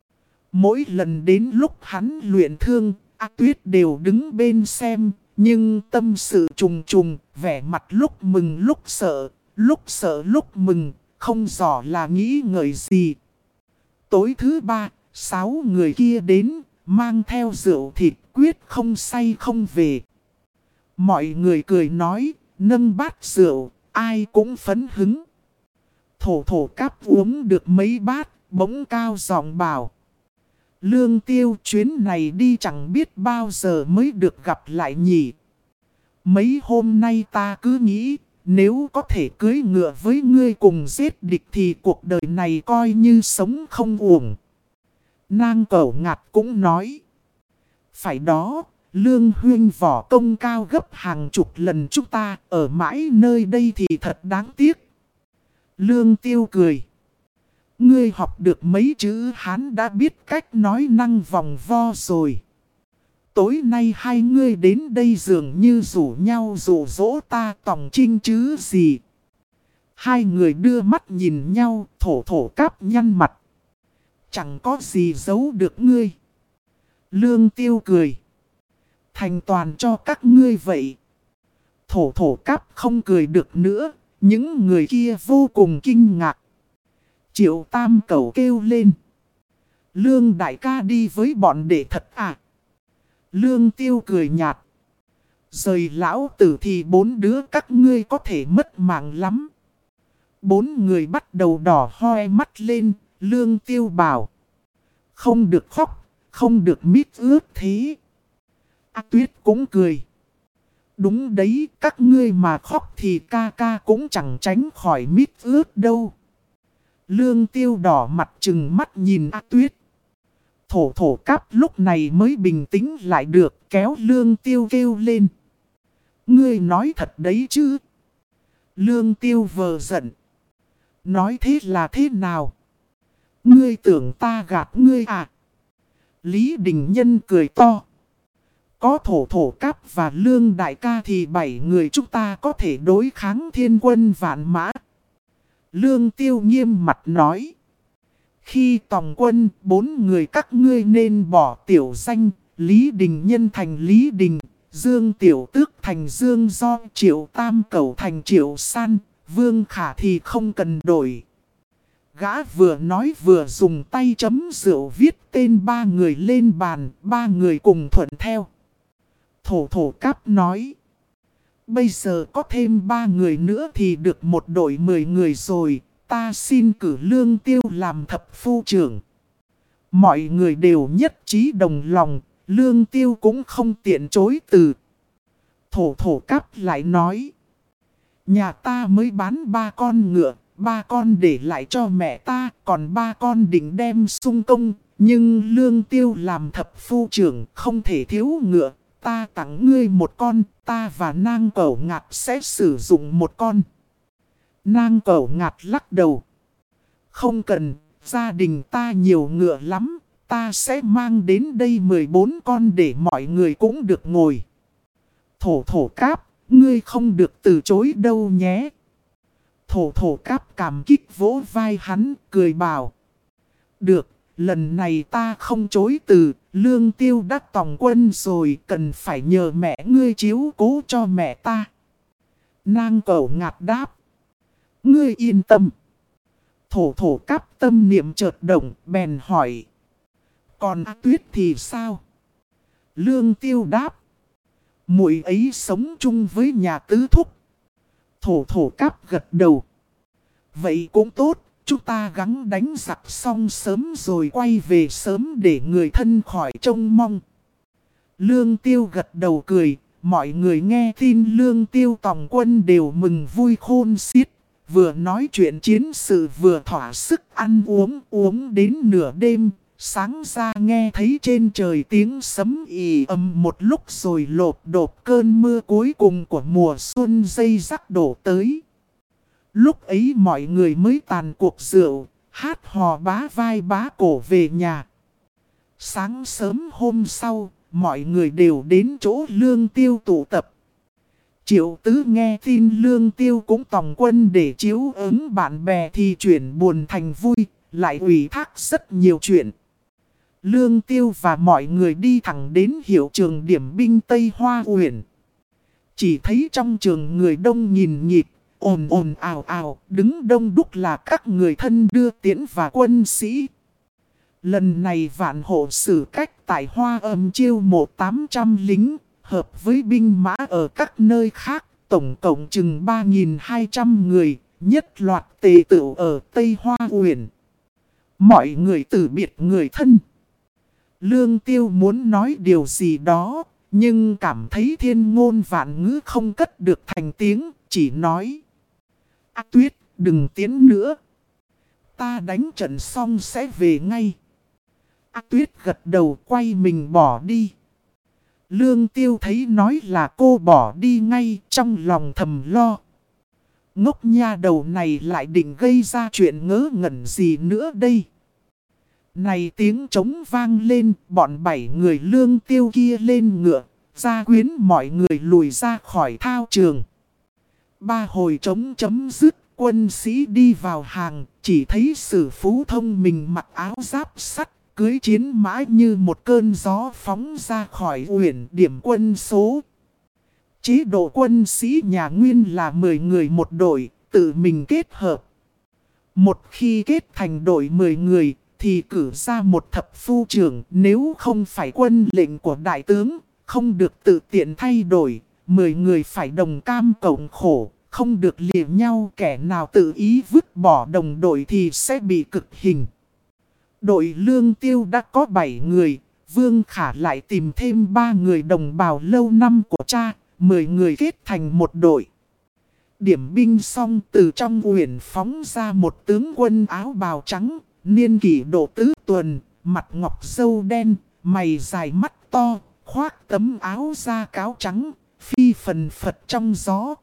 Speaker 1: Mỗi lần đến lúc hắn luyện thương, Tuyết đều đứng bên xem, nhưng tâm sự trùng trùng, vẻ mặt lúc mừng lúc sợ lúc mừng, không rõ là nghĩ ngợi gì. Tối thứ 3, 6 người kia đến, mang theo rượu thịt, quyết không say không về. Mọi người cười nói, nâng bát rượu, ai cũng phấn hứng. Thổ Cáp uống được mấy bát, bỗng cao giọng bảo. Lương Tiêu chuyến này đi chẳng biết bao giờ mới được gặp lại nhỉ. Mấy hôm nay ta cứ nghĩ, nếu có thể cưỡi ngựa với ngươi cùng giết địch thì cuộc đời này coi như sống không uổng. Nang Cẩu Ngạt cũng nói. Phải đó, Lương huynh võ công cao gấp hàng chục lần chúng ta, ở mãi nơi đây thì thật đáng tiếc. Lương Tiêu cười. Ngươi học được mấy chữ Hán đã biết cách nói năng vòng vo rồi. Tối nay hai ngươi đến đây dường như rủ nhau dụ dỗ ta tòng trinh chứ gì. Hai người đưa mắt nhìn nhau, thổ thổ cáp nhăn mặt. Chẳng có gì giấu được ngươi. Lương Tiêu cười. Thành toàn cho các ngươi vậy. Thổ thổ cáp không cười được nữa. Những người kia vô cùng kinh ngạc. Triệu Tam Cẩu kêu lên. Lương đại ca đi với bọn đệ thật à? Lương Tiêu cười nhạt. Rời lão tử thì bốn đứa các ngươi có thể mất mạng lắm. Bốn người bắt đầu đỏ hoe mắt lên. Lương Tiêu bảo. Không được khóc, không được mít ướt thế. A Tuyết cũng cười. Đúng đấy, các ngươi mà khóc thì ca ca cũng chẳng tránh khỏi mít ướt đâu. Lương Tiêu đỏ mặt trừng mắt nhìn A Tuyết. Thổ thổ cáp lúc này mới bình tĩnh lại được, kéo Lương Tiêu kêu lên. Ngươi nói thật đấy chứ? Lương Tiêu vờ giận. Nói thế là thế nào? Ngươi tưởng ta gạt ngươi à? Lý Đình Nhân cười to. Có thổ thổ cáp và Lương đại ca thì 7 người chúng ta có thể đối kháng thiên quân vạn mã. Lương Tiêu nghiêm mặt nói. Khi tòng quân, 4 người các ngươi nên bỏ tiểu danh, Lý Đình Nhân thành Lý Đình, Dương Tiểu Tước thành Dương Do, Triệu Tam Cẩu thành Triệu San, Vương Khả thì không cần đổi. Gã vừa nói vừa dùng tay chấm rượu viết tên 3 người lên bàn, 3 người cùng thuận theo. Thổ thổ cáp nói. Bây giờ có thêm 3 người nữa thì được một đội 10 người rồi. Ta xin cử Lương Tiêu làm thập phu trưởng. Mọi người đều nhất trí đồng lòng. Lương Tiêu cũng không tiện chối từ. Thổ thổ cáp lại nói. Nhà ta mới bán 3 con ngựa. 3 con để lại cho mẹ ta. Còn 3 con định đem sung công. Nhưng Lương Tiêu làm thập phu trưởng không thể thiếu ngựa. Ta tặng ngươi một con, ta và Nang Cẩu Ngạt sẽ sử dụng một con. Nang Cẩu Ngạt lắc đầu. Không cần, gia đình ta nhiều ngựa lắm, ta sẽ mang đến đây 14 con để mọi người cũng được ngồi. Thổ thổ cáp, ngươi không được từ chối đâu nhé. Thổ thổ cáp cảm kích vỗ vai hắn, cười bảo. Được. Lần này ta không chối từ, Lương Tiêu đã tòng quân rồi, cần phải nhờ mẹ ngươi chiếu cố cho mẹ ta. Nang Cẩu Ngạt đáp. Ngươi yên tâm. Thổ thổ cáp tâm niệm chợt động, bèn hỏi. Còn A Tuyết thì sao? Lương Tiêu đáp. Muội ấy sống chung với nhà tứ thúc. Thổ thổ cáp gật đầu. Vậy cũng tốt. Chúng ta gắng đánh giặc xong sớm rồi quay về sớm để người thân khỏi trông mong. Lương Tiêu gật đầu cười, mọi người nghe tin Lương Tiêu tòng quân đều mừng vui khôn xiết. Vừa nói chuyện chiến sự vừa thỏa sức ăn uống đến nửa đêm. Sáng ra nghe thấy trên trời tiếng sấm ì ầm một lúc rồi lộp đột cơn mưa cuối cùng của mùa xuân dây rắc đổ tới. Lúc ấy mọi người mới tàn cuộc rượu, hát hò bá vai bá cổ về nhà. Sáng sớm hôm sau, mọi người đều đến chỗ Lương Tiêu tụ tập. Triệu Tứ nghe tin Lương Tiêu cũng tòng quân để chiếu ứng bạn bè thì chuyển buồn thành vui, lại ủy thác rất nhiều chuyện. Lương Tiêu và mọi người đi thẳng đến hiệu trường điểm binh Tây Hoa Uyển. Chỉ thấy trong trường người đông nghìn nghịt. Ồn ồn ào ào, đứng đông đúc là các người thân đưa tiễn và quân sĩ. Lần này Vạn Hộ Sử Cách tại Hoa Âm chiêu mộ 800 lính, hợp với binh mã ở các nơi khác, tổng cộng chừng 3.200 người, nhất loạt tề tựu ở Tây Hoa Uyển. Mọi người từ biệt người thân. Lương Tiêu muốn nói điều gì đó, nhưng cảm thấy thiên ngôn vạn ngữ không cất được thành tiếng. chỉ nói. A Tuyết, đừng tiến nữa. Ta đánh trận xong sẽ về ngay. A Tuyết gật đầu quay mình bỏ đi. Lương Tiêu thấy nói là cô bỏ đi ngay, trong lòng thầm lo. Ngốc nha đầu này lại định gây ra chuyện ngớ ngẩn gì nữa đây. Này tiếng trống vang lên, bọn 7 người Lương Tiêu kia lên ngựa, gia quyến mọi người lùi ra khỏi thao trường. 3 hồi trống chấm dứt, quân sĩ đi vào hàng, chỉ thấy Sử Phú Thông mình mặc áo giáp sắt, cưỡi chiến mã như một cơn gió phóng ra khỏi uyển điểm quân số. Chế độ quân sĩ nhà Nguyên là 10 người một đội, tự mình kết hợp. Một khi kết thành đội 10 người, thì cử ra một thập phu trưởng, nếu không phải quân lệnh của đại tướng, không được tự tiện thay đổi, 10 người phải đồng cam cộng khổ, không được lìa nhau, kẻ nào tự ý vứt bỏ đồng đội thì sẽ bị cực hình. Đội Lương Tiêu đã có 7 người, Vương Khả lại tìm thêm 3 người đồng bào lâu năm của cha, 10 người kết thành một đội. Điểm binh xong, từ trong uyển phóng ra một tướng quân áo bào trắng, niên kỷ độ tứ tuần, mặt ngọc râu đen, mày dài mắt to, khoác tấm áo da cáo trắng, phi phần phật trong gió.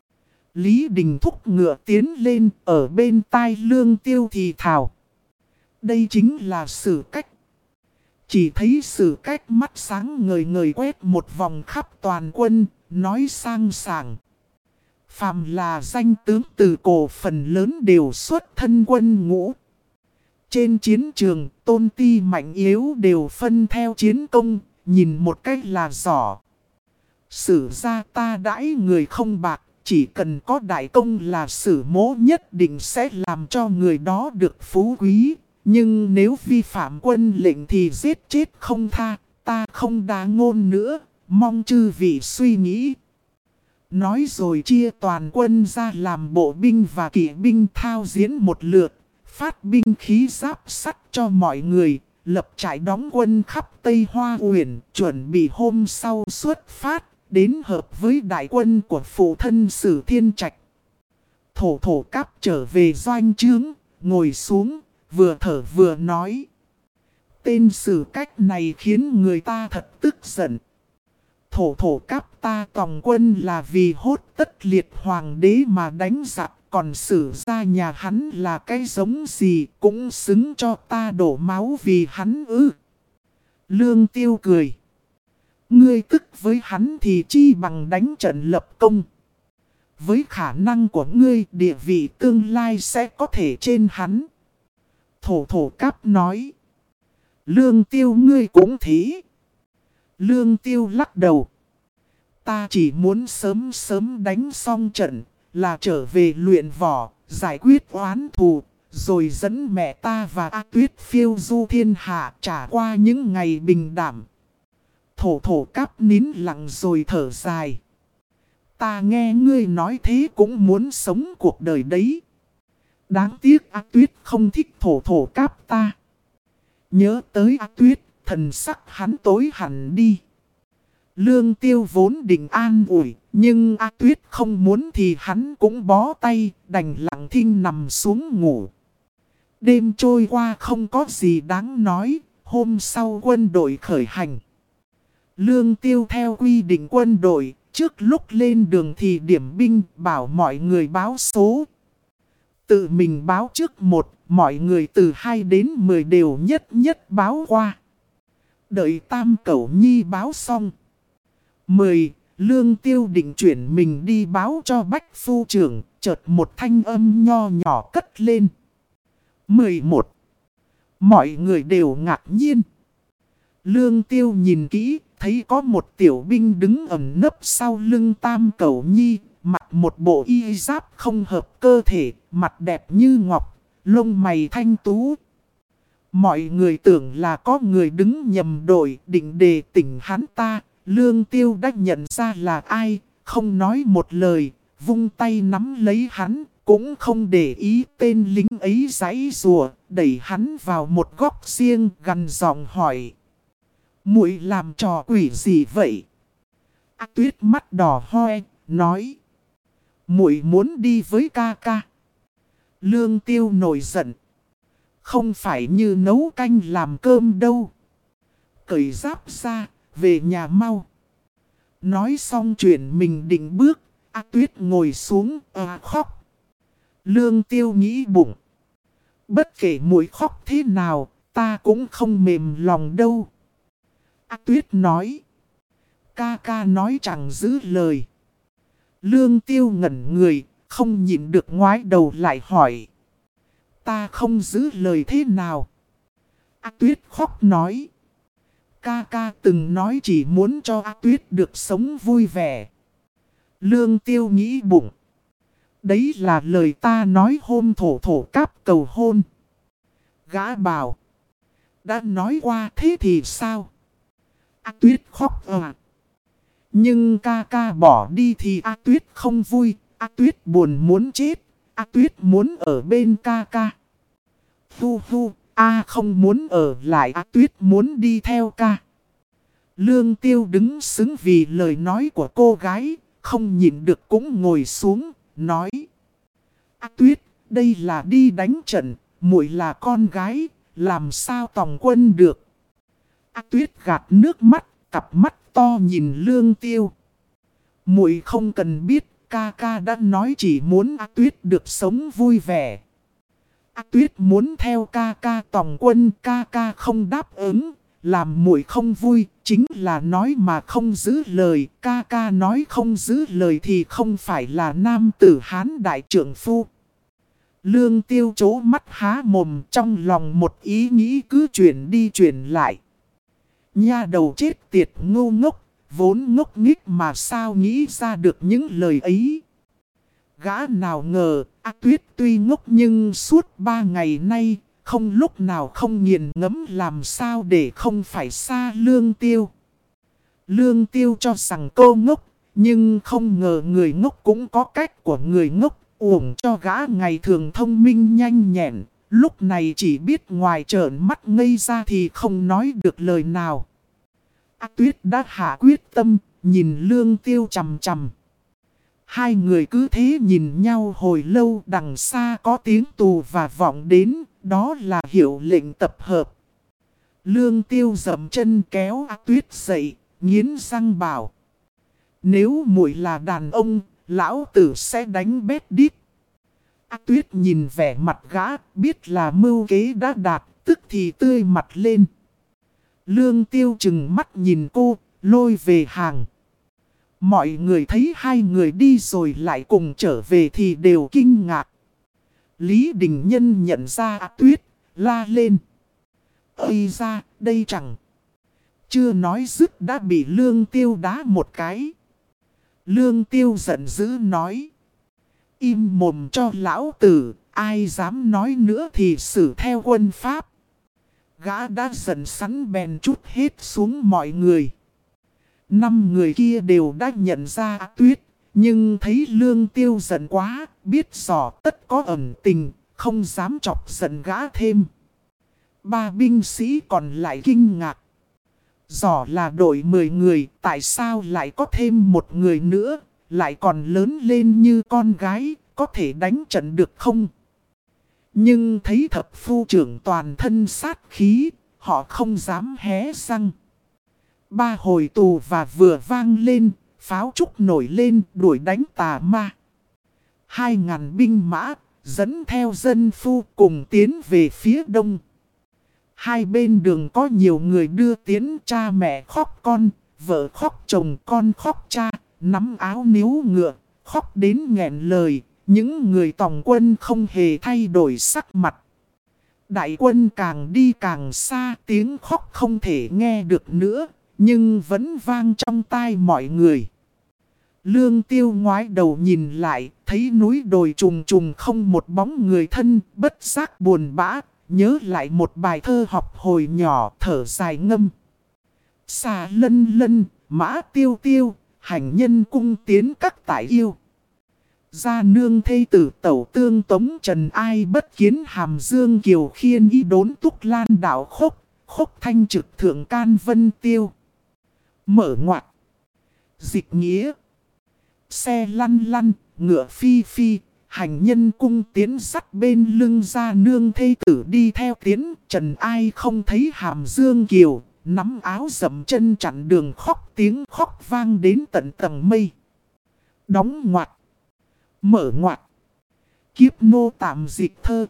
Speaker 1: Lý Đình thúc ngựa tiến lên, ở bên tai Lương Tiêu thì thào. Đây chính là Sử Cách. Chỉ thấy Sử Cách mắt sáng ngời ngời quét một vòng khắp toàn quân, nói sang sảng. Phàm là danh tướng từ cổ phần lớn đều xuất thân quân ngũ. Trên chiến trường, tôn ti mạnh yếu đều phân theo chiến công, nhìn một cách là rõ. Sử gia ta đãi người không bạc, chỉ cần có đại công là Sử mỗ nhất định sẽ làm cho người đó được phú quý. Nhưng nếu vi phạm quân lệnh thì giết chết không tha, ta không đá ngôn nữa, mong chư vị suy nghĩ. Nói rồi chia toàn quân ra làm bộ binh và kỵ binh thao diễn một lượt, phát binh khí giáp sắt cho mọi người, lập trại đóng quân khắp Tây Hoa Uyển, chuẩn bị hôm sau xuất phát, đến hợp với đại quân của phụ thân Sử Thiên Trạch. Thổ Cáp trở về doanh trướng, ngồi xuống, vừa thở vừa nói. Tên Sử Cách này khiến người ta thật tức giận. Thổ Cáp ta tòng quân là vì hốt tất liệt hoàng đế mà đánh giặc. Còn Sử gia nhà hắn là cái giống gì cũng xứng cho ta đổ máu vì hắn ư. Lương Tiêu cười. Ngươi tức với hắn thì chi bằng đánh trận lập công. Với khả năng của ngươi, địa vị tương lai sẽ có thể trên hắn. Thổ Cáp nói. Lương Tiêu ngươi cũng thế. Lương Tiêu lắc đầu. Ta chỉ muốn sớm đánh xong trận, là trở về luyện võ, giải quyết oán thù, rồi dẫn mẹ ta và A Tuyết phiêu du thiên hạ, trả qua những ngày bình đảm. Thổ Cáp nín lặng rồi thở dài. Ta nghe ngươi nói thế cũng muốn sống cuộc đời đấy. Đáng tiếc A Tuyết không thích Thổ Cáp ta. Nhớ tới A Tuyết, thần sắc hắn tối hẳn đi. Lương Tiêu vốn định an ủi, nhưng A Tuyết không muốn thì hắn cũng bó tay, đành lặng thinh nằm xuống ngủ. Đêm trôi qua không có gì đáng nói, hôm sau quân đội khởi hành. Lương Tiêu theo quy định quân đội, trước lúc lên đường thì điểm binh bảo mọi người báo số. Tự mình báo trước một, mọi người từ 2 đến 10 đều nhất báo qua. Đợi Tam Cẩu Nhi báo xong. 10. Lương Tiêu định chuyển mình đi báo cho Bách Phu trưởng, chợt một thanh âm nho nhỏ cất lên. 11. Mọi người đều ngạc nhiên. Lương Tiêu nhìn kỹ, thấy có một tiểu binh đứng ẩn nấp sau lưng Tam Cẩu Nhi, mặc một bộ y giáp không hợp cơ thể, mặt đẹp như ngọc, lông mày thanh tú. Mọi người tưởng là có người đứng nhầm đội, định đề tỉnh hắn ta. Lương Tiêu đã nhận ra là ai, không nói một lời, vung tay nắm lấy hắn, cũng không để ý tên lính ấy giãy giụa, đẩy hắn vào một góc riêng, gằn giọng hỏi. Muội làm trò quỷ gì vậy? A Tuyết mắt đỏ hoe, nói. Muội muốn đi với ca ca. Lương Tiêu nổi giận. Không phải như nấu canh làm cơm đâu. Cởi giáp ra, về nhà mau. Nói xong chuyện mình định bước, A Tuyết ngồi xuống, khóc. Lương Tiêu nghĩ bụng. Bất kể muội khóc thế nào, ta cũng không mềm lòng đâu. A Tuyết nói. Ca ca nói chẳng giữ lời. Lương Tiêu ngẩn người, không nhịn được ngoái đầu lại hỏi. Ta không giữ lời thế nào? A Tuyết khóc nói. Ca ca từng nói chỉ muốn cho A Tuyết được sống vui vẻ. Lương Tiêu nghĩ bụng. Đấy là lời ta nói hôm thổ thổ cáp cầu hôn. Gã bảo. Đã nói qua thế thì sao? A Tuyết khóc à. Nhưng ca ca bỏ đi thì A Tuyết không vui. A Tuyết buồn muốn chết. A Tuyết muốn ở bên ca ca. Hu hu, A không muốn ở lại. A Tuyết muốn đi theo ca. Lương Tiêu đứng xứng vì lời nói của cô gái. Không nhịn được cũng ngồi xuống, nói. A Tuyết, đây là đi đánh trận. Muội là con gái, làm sao tòng quân được? A Tuyết gạt nước mắt, cặp mắt to nhìn Lương Tiêu. Muội không cần biết, ca ca đã nói chỉ muốn A Tuyết được sống vui vẻ. A Tuyết muốn theo ca ca tòng quân, ca ca không đáp ứng, làm muội không vui, chính là nói mà không giữ lời. Ca ca nói không giữ lời thì không phải là nam tử Hán đại trưởng phu. Lương Tiêu trố mắt há mồm, trong lòng một ý nghĩ cứ chuyển đi chuyển lại. Nha đầu chết tiệt ngu ngốc, vốn ngốc nghích mà sao nghĩ ra được những lời ấy. Gã nào ngờ, A Tuyết tuy ngốc nhưng suốt 3 ngày nay, không lúc nào không nghiền ngẫm làm sao để không phải xa Lương Tiêu. Lương Tiêu cho rằng cô ngốc, nhưng không ngờ người ngốc cũng có cách của người ngốc. Uổng cho gã ngày thường thông minh nhanh nhẹn, lúc này chỉ biết ngoài trợn mắt ngây ra thì không nói được lời nào. A Tuyết đã hạ quyết tâm, nhìn Lương Tiêu chằm chằm. Hai người cứ thế nhìn nhau hồi lâu, đằng xa có tiếng tù và vọng đến, đó là hiệu lệnh tập hợp. Lương Tiêu dậm chân kéo A Tuyết dậy, nghiến răng bảo. Nếu muội là đàn ông, lão tử sẽ đánh bét đít. A Tuyết nhìn vẻ mặt gã, biết là mưu kế đã đạt, tức thì tươi mặt lên. Lương Tiêu chừng mắt nhìn cô, lôi về hàng. Mọi người thấy hai người đi rồi lại cùng trở về thì đều kinh ngạc. Lý Đình Nhân nhận ra A Tuyết, la lên. Ây ra, đây chẳng. Chưa nói dứt đã bị Lương Tiêu đá một cái. Lương Tiêu giận dữ nói. Im mồm cho lão tử, ai dám nói nữa thì xử theo quân pháp. Gã đã giận sắn bèn trút hết xuống mọi người. 5 người kia đều đã nhận ra A Tuyết, nhưng thấy Lương Tiêu giận quá, biết rõ tất có ẩn tình, không dám chọc giận gã thêm. 3 binh sĩ còn lại kinh ngạc. Rõ là đội 10 người, tại sao lại có thêm một người nữa, lại còn lớn lên như con gái, có thể đánh trận được không? Nhưng thấy thập phu trưởng toàn thân sát khí, họ không dám hé răng. 3 hồi tù và vừa vang lên, pháo trúc nổi lên đuổi đánh tà ma. 2.000 binh mã, dẫn theo dân phu cùng tiến về phía đông. Hai bên đường có nhiều người đưa tiến, cha mẹ khóc con, vợ khóc chồng, con khóc cha, nắm áo níu ngựa, khóc đến nghẹn lời. Những người tòng quân không hề thay đổi sắc mặt. Đại quân càng đi càng xa, tiếng khóc không thể nghe được nữa, nhưng vẫn vang trong tai mọi người. Lương Tiêu ngoái đầu nhìn lại, thấy núi đồi trùng trùng không một bóng người thân, bất giác buồn bã, nhớ lại một bài thơ học hồi nhỏ, thở dài ngâm. Xà lân lân, mã tiêu tiêu, hành nhân cung tiến các tải yêu. Gia nương thê tử tẩu tương tống trần ai bất kiến hàm dương kiều khiên y đốn túc lan đảo khốc, khốc thanh trực thượng can vân tiêu. Mở ngoặt. Dịch nghĩa. Xe lăn lăn, ngựa phi phi, hành nhân cung tiến sắt bên lưng ra nương thê tử đi theo tiến. Trần Ai không thấy Hàm Dương Kiều, nắm áo dậm chân chặn đường khóc, tiếng khóc vang đến tận tầng mây. Đóng ngoặt, mở ngoặt, kiếp nô tạm dịch thơ.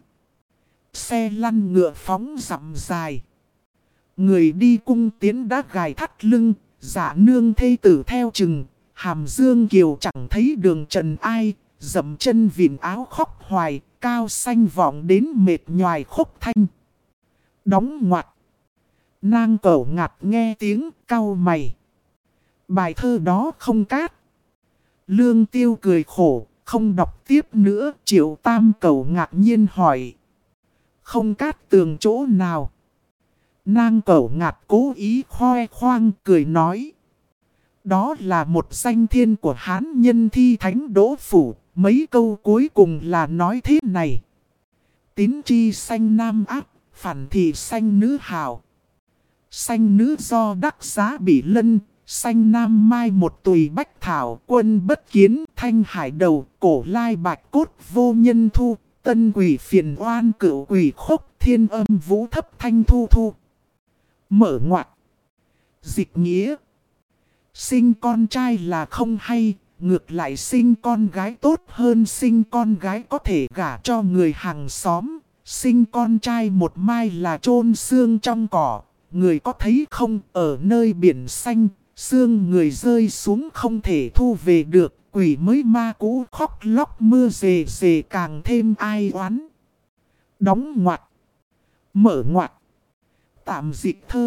Speaker 1: Xe lăn ngựa phóng dặm dài. Người đi cung tiến đã gài thắt lưng, dạ nương thê tử theo chừng. Hàm Dương Kiều chẳng thấy đường Trần Ai, dậm chân vịn áo khóc hoài, cao xanh vọng đến mệt nhoài khúc thanh. Đóng ngoặt. Nang Cẩu Ngạt nghe tiếng cau mày. Bài thơ đó không cát. Lương Tiêu cười khổ, không đọc tiếp nữa. Triệu Tam Cẩu ngạc nhiên hỏi. Không cát tường chỗ nào? Nang Cẩu Ngạt cố ý khoe khoang cười nói. Đó là một danh thiên của Hán nhân thi thánh Đỗ Phủ. Mấy câu cuối cùng là nói thế này. Tín chi sanh nam ác, phản thì sanh nữ hào. Sanh nữ do đắc giá bị lân, sanh nam mai một tùy bách thảo. Quân bất kiến thanh hải đầu, cổ lai bạch cốt vô nhân thu. Tân quỷ phiền oan cửu quỷ khúc, thiên âm vũ thấp thanh thu thu. Mở ngoặt. Dịch nghĩa. Sinh con trai là không hay, ngược lại sinh con gái tốt hơn sinh con gái có thể gả cho người hàng xóm. Sinh con trai một mai là chôn xương trong cỏ, người có thấy không, ở nơi biển xanh, xương người rơi xuống không thể thu về được. Quỷ mới ma cũ khóc lóc mưa rề rề càng thêm ai oán. Đóng ngoặt. Mở ngoặt. Tạm dịch thơ.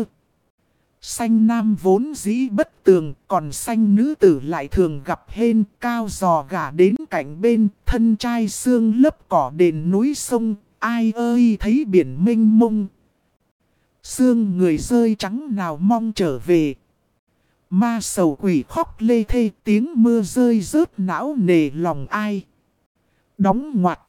Speaker 1: Sanh nam vốn dĩ bất tường, còn sanh nữ tử lại thường gặp hên. Cao giò gà đến cạnh bên, thân trai xương lấp cỏ đền núi sông. Ai ơi thấy biển mênh mông. Xương người rơi trắng nào mong trở về. Ma sầu quỷ khóc lê thê, tiếng mưa rơi rớt não nề lòng ai. Đóng ngoặt.